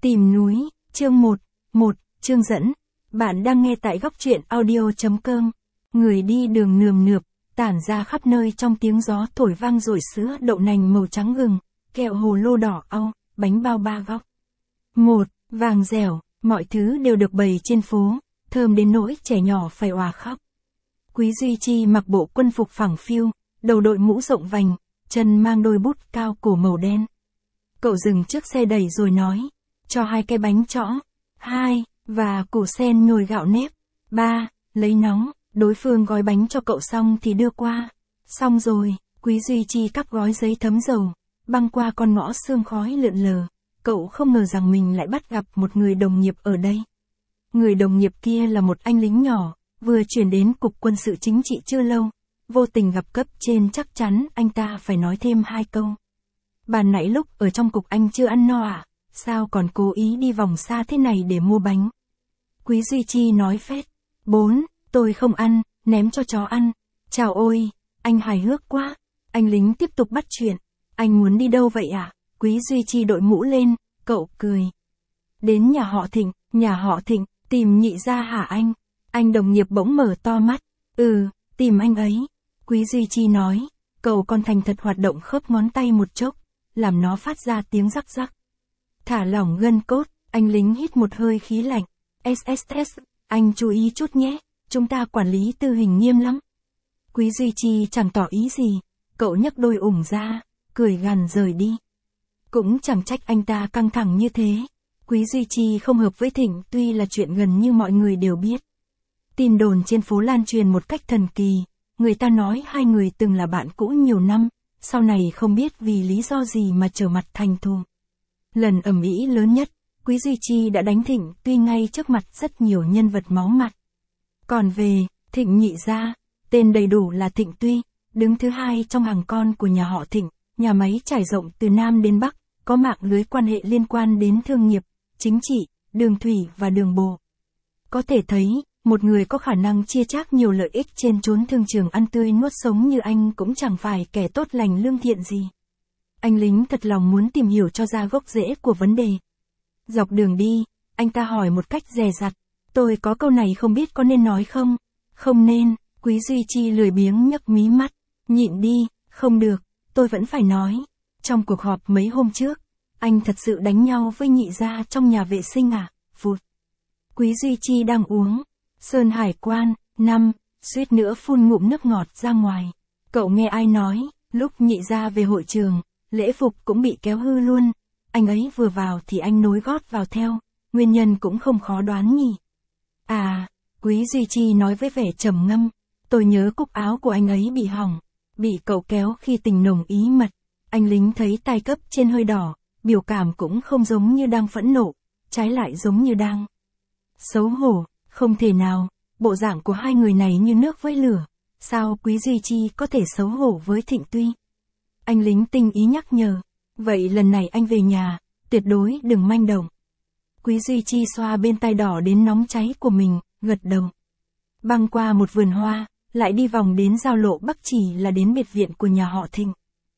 Tìm núi, chương 1, chương dẫn. Bạn đang nghe tại góc truyện audio.com. Người đi đường nườm nượp, tản ra khắp nơi trong tiếng gió thổi vang rổi sữa đậu nành màu trắng gừng, kẹo hồ lô đỏ au, bánh bao ba góc. Vàng dẻo, mọi thứ đều được bày trên phố, thơm đến nỗi trẻ nhỏ phải òa khóc. Quý Duy Chi mặc bộ quân phục phẳng phiu, đầu đội mũ rộng vành, chân mang đôi bút cao cổ màu đen. Cậu dừng trước xe đẩy rồi nói, cho 2 cái bánh trõ, 2, và củ sen nhồi gạo nếp, 3, lấy nóng, đối phương gói bánh cho cậu xong thì đưa qua. Xong rồi, Quý Duy Chi cắp gói giấy thấm dầu, băng qua con ngõ sương khói lượn lờ, cậu không ngờ rằng mình lại bắt gặp một người đồng nghiệp ở đây. Người đồng nghiệp kia là một anh lính nhỏ, vừa chuyển đến cục quân sự chính trị chưa lâu, vô tình gặp cấp trên chắc chắn anh ta phải nói thêm 2 câu. Ban nãy lúc ở trong cục anh chưa ăn no à, sao còn cố ý đi vòng xa thế này để mua bánh? Quý Duy Chi nói phét, 4, tôi không ăn, ném cho chó ăn. Chào ôi, anh hài hước quá. Anh lính tiếp tục bắt chuyện, anh muốn đi đâu vậy à? Quý Duy Chi đội mũ lên, cậu cười. Đến nhà họ Thịnh, tìm nhị gia hả anh? Anh đồng nghiệp bỗng mở to mắt, tìm anh ấy. Quý Duy Chi nói, cậu còn thành thật hoạt động khớp ngón tay một chốc, làm nó phát ra tiếng rắc rắc. Thả lỏng gân cốt, anh lính hít một hơi khí lạnh. SSS, anh chú ý chút nhé, chúng ta quản lý tư hình nghiêm lắm. Quý Duy Chi chẳng tỏ ý gì, cậu nhấc đôi ủng ra, cười gằn rời đi. Cũng chẳng trách anh ta căng thẳng như thế. Quý Duy Chi không hợp với Thịnh tuy là chuyện gần như mọi người đều biết. Tin đồn trên phố lan truyền một cách thần kỳ, người ta nói 2 người từng là bạn cũ nhiều năm, sau này không biết vì lý do gì mà trở mặt thành thù. Lần ầm ĩ lớn nhất, Quý Duy Chi đã đánh Thịnh tuy ngay trước mặt rất nhiều nhân vật máu mặt. Còn về Thịnh nhị gia, tên đầy đủ là Thịnh Tuy, đứng thứ 2 trong hàng con của nhà họ Thịnh, nhà máy trải rộng từ Nam đến Bắc, có mạng lưới quan hệ liên quan đến thương nghiệp, chính trị, đường thủy và đường bộ. Có thể thấy, một người có khả năng chia chác nhiều lợi ích trên chốn thương trường ăn tươi nuốt sống như anh cũng chẳng phải kẻ tốt lành lương thiện gì. Anh lính thật lòng muốn tìm hiểu cho ra gốc rễ của vấn đề. Dọc đường đi, anh ta hỏi một cách dè dặt, tôi có câu này không biết có nên nói không? Không nên. Quý Duy Chi lười biếng nhấc mí mắt, nhịn đi, không được, tôi vẫn phải nói. Trong cuộc họp mấy hôm trước, anh thật sự đánh nhau với nhị gia trong nhà vệ sinh à? Phụt. Quý Duy Chi đang uống Sơn Hải Quan, 5, suýt nữa phun ngụm nước ngọt ra ngoài. Cậu nghe ai nói, lúc nhị gia về hội trường, lễ phục cũng bị kéo hư luôn. Anh ấy vừa vào thì anh nối gót vào theo, nguyên nhân cũng không khó đoán nhỉ. À, Quý Duy Chi nói với vẻ trầm ngâm, tôi nhớ cúc áo của anh ấy bị hỏng, bị cậu kéo khi tình nồng ý mật. Anh lính thấy tai cấp trên hơi đỏ, biểu cảm cũng không giống như đang phẫn nộ, trái lại giống như đang xấu hổ. Không thể nào, bộ dạng của 2 người này như nước với lửa, sao Quý Duy Chi có thể xấu hổ với Thịnh Tuy? Anh lính tinh ý nhắc nhở, vậy lần này anh về nhà, tuyệt đối đừng manh động. Quý Duy Chi xoa bên tai đỏ đến nóng cháy của mình, gật đầu. Băng qua một vườn hoa, lại đi vòng đến giao lộ Bắc Chỉ là đến biệt viện của nhà họ Thịnh.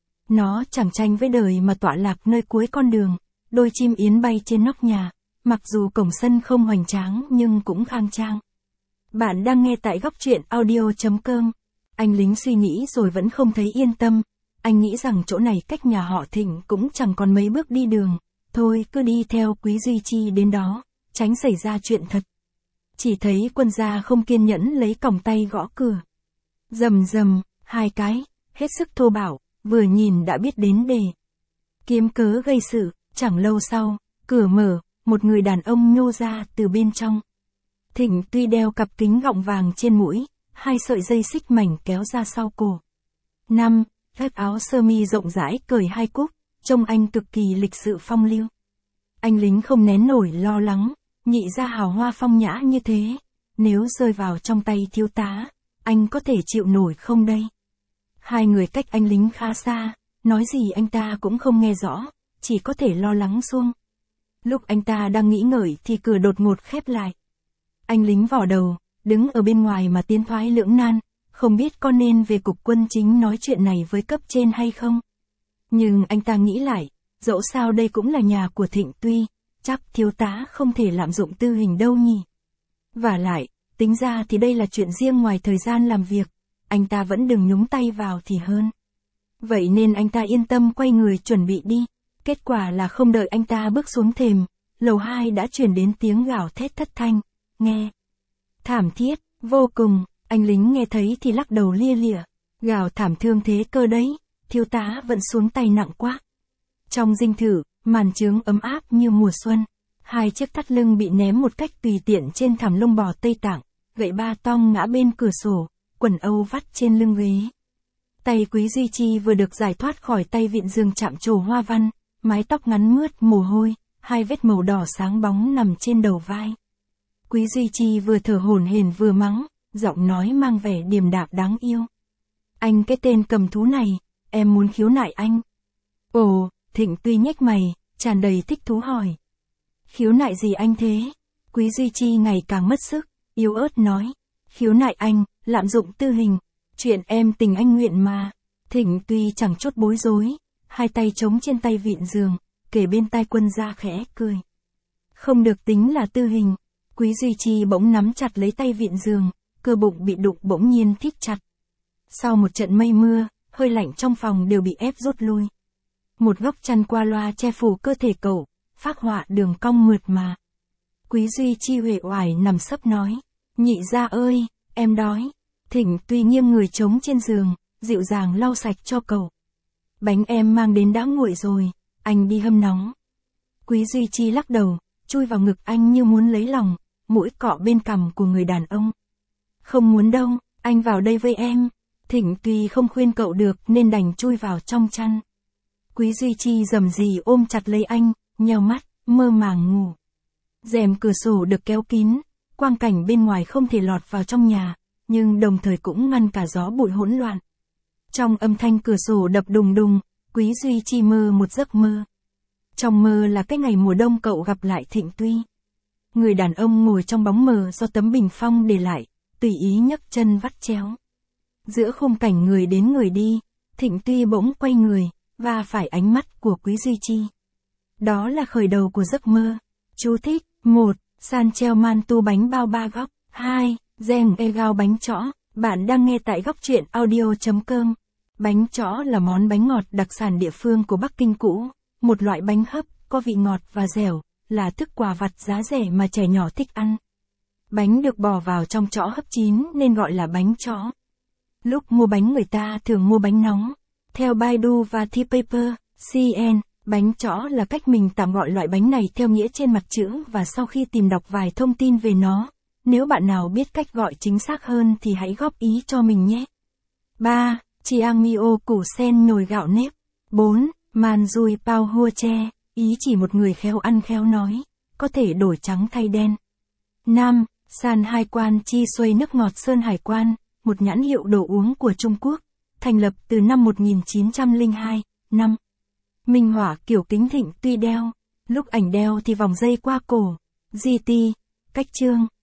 Nó chẳng tranh với đời mà tọa lạc nơi cuối con đường, đôi chim yến bay trên nóc nhà. Mặc dù cổng sân không hoành tráng nhưng cũng khang trang. Bạn đang nghe tại góc truyện audio.com. Anh lính suy nghĩ rồi vẫn không thấy yên tâm. Anh nghĩ rằng chỗ này cách nhà họ Thịnh cũng chẳng còn mấy bước đi đường. Thôi cứ đi theo Quý Duy Chi đến đó, tránh xảy ra chuyện thật. Chỉ thấy quân gia không kiên nhẫn lấy còng tay gõ cửa. Rầm rầm, 2 cái, hết sức thô bạo, vừa nhìn đã biết đến đề. Kiếm cớ gây sự, chẳng lâu sau, cửa mở. Một người đàn ông nhô ra từ bên trong. Thịnh Tuy đeo cặp kính gọng vàng trên mũi, 2 sợi dây xích mảnh kéo ra sau cổ. 5, phép áo sơ mi rộng rãi cởi 2 cúc, trông anh cực kỳ lịch sự phong lưu. Anh lính không nén nổi lo lắng, nhị gia hào hoa phong nhã như thế, nếu rơi vào trong tay thiếu tá, anh có thể chịu nổi không đây? 2 người cách anh lính khá xa, nói gì anh ta cũng không nghe rõ, chỉ có thể lo lắng suông. Lúc anh ta đang nghĩ ngợi thì cửa đột ngột khép lại. Anh lính vỏ đầu, đứng ở bên ngoài mà tiến thoái lưỡng nan, không biết có nên về cục quân chính nói chuyện này với cấp trên hay không. Nhưng anh ta nghĩ lại, dẫu sao đây cũng là nhà của Thịnh Tuy, chắc thiếu tá không thể lạm dụng tư hình đâu nhỉ. Vả lại, tính ra thì đây là chuyện riêng ngoài thời gian làm việc, anh ta vẫn đừng nhúng tay vào thì hơn. Vậy nên anh ta yên tâm quay người chuẩn bị đi. Kết quả là không đợi anh ta bước xuống thềm, lầu 2 đã truyền đến tiếng gào thét thất thanh, nghe thảm thiết, vô cùng, anh lính nghe thấy thì lắc đầu lia lịa, gào thảm thương thế cơ đấy, thiếu tá vẫn xuống tay nặng quá. Trong dinh thự, màn trướng ấm áp như mùa xuân, 2 chiếc thắt lưng bị ném một cách tùy tiện trên thảm lông bò Tây Tạng, gậy ba tong ngã bên cửa sổ, quần âu vắt trên lưng ghế. Tay Quý Duy Chi vừa được giải thoát khỏi tay vịn giường chạm trổ hoa văn, mái tóc ngắn mướt mồ hôi, 2 vết màu đỏ sáng bóng nằm trên đầu vai. Quý Duy Chi vừa thở hổn hển vừa mắng, giọng nói mang vẻ điềm đạm đáng yêu. Anh cái tên cầm thú này, em muốn khiếu nại anh. Ồ, Thịnh Tuy nhếch mày, tràn đầy thích thú hỏi. Khiếu nại gì anh thế? Quý Duy Chi ngày càng mất sức, yếu ớt nói. Khiếu nại anh, lạm dụng tư hình. Chuyện em tình anh nguyện mà. Thịnh Tuy chẳng chút bối rối, 2 tay chống trên tay vịn giường, kề bên tai Quân Gia khẽ cười. Không được tính là tư hình. Quý Duy Chi bỗng nắm chặt lấy tay vịn giường, cơ bụng bị đụng bỗng nhiên thít chặt. Sau một trận mây mưa, hơi lạnh trong phòng đều bị ép rút lui. Một góc chăn qua loa che phủ cơ thể cậu, phác họa đường cong mượt mà. Quý Duy Chi uể oải nằm sấp nói, nhị gia ơi, em đói. Thịnh Tuy nghiêng người trống trên giường, dịu dàng lau sạch cho cậu. Bánh em mang đến đã nguội rồi, anh đi hâm nóng. Quý Duy Chi lắc đầu, chui vào ngực anh như muốn lấy lòng, mũi cọ bên cằm của người đàn ông. Không muốn đâu, anh vào đây với em. Thịnh Tuy không khuyên cậu được nên đành chui vào trong chăn. Quý Duy Chi rầm rì ôm chặt lấy anh, nheo mắt, mơ màng ngủ. Rèm cửa sổ được kéo kín, quang cảnh bên ngoài không thể lọt vào trong nhà, nhưng đồng thời cũng ngăn cả gió bụi hỗn loạn. Trong âm thanh cửa sổ đập đùng đùng, Quý Duy Chi mơ một giấc mơ. Trong mơ là cái ngày mùa đông cậu gặp lại Thịnh Tuy. Người đàn ông ngồi trong bóng mờ do tấm bình phong để lại, tùy ý nhấc chân vắt chéo. Giữa khung cảnh người đến người đi, Thịnh Tuy bỗng quay người, và phải ánh mắt của Quý Duy Chi. Đó là khởi đầu của giấc mơ. Chú thích: 1. San treo man tu bánh bao 3 góc. 2. Geng e gao bánh chõ. Bạn đang nghe tại góc truyện audio.com. Bánh chõ là món bánh ngọt đặc sản địa phương của Bắc Kinh cũ, một loại bánh hấp, có vị ngọt và dẻo, là thức quà vặt giá rẻ mà trẻ nhỏ thích ăn. Bánh được bỏ vào trong chõ hấp chín nên gọi là bánh chõ. Lúc mua bánh người ta thường mua bánh nóng. Theo Baidu và TPaper.cn, bánh chõ là cách mình tạm gọi loại bánh này theo nghĩa trên mặt chữ và sau khi tìm đọc vài thông tin về nó. Nếu bạn nào biết cách gọi chính xác hơn thì hãy góp ý cho mình nhé. 3. Chiang Mio củ sen nhồi gạo nếp. 4. Man Dui Pao Hua Che, ý chỉ một người khéo ăn khéo nói, có thể đổi trắng thay đen. 5. San Hai Quan Chi Xuôi nước ngọt Sơn Hải Quan, một nhãn hiệu đồ uống của Trung Quốc, thành lập từ năm 1902. 5. Minh họa kiểu kính Thịnh Tuy đeo, lúc ảnh đeo thì vòng dây qua cổ, GT, cách chương.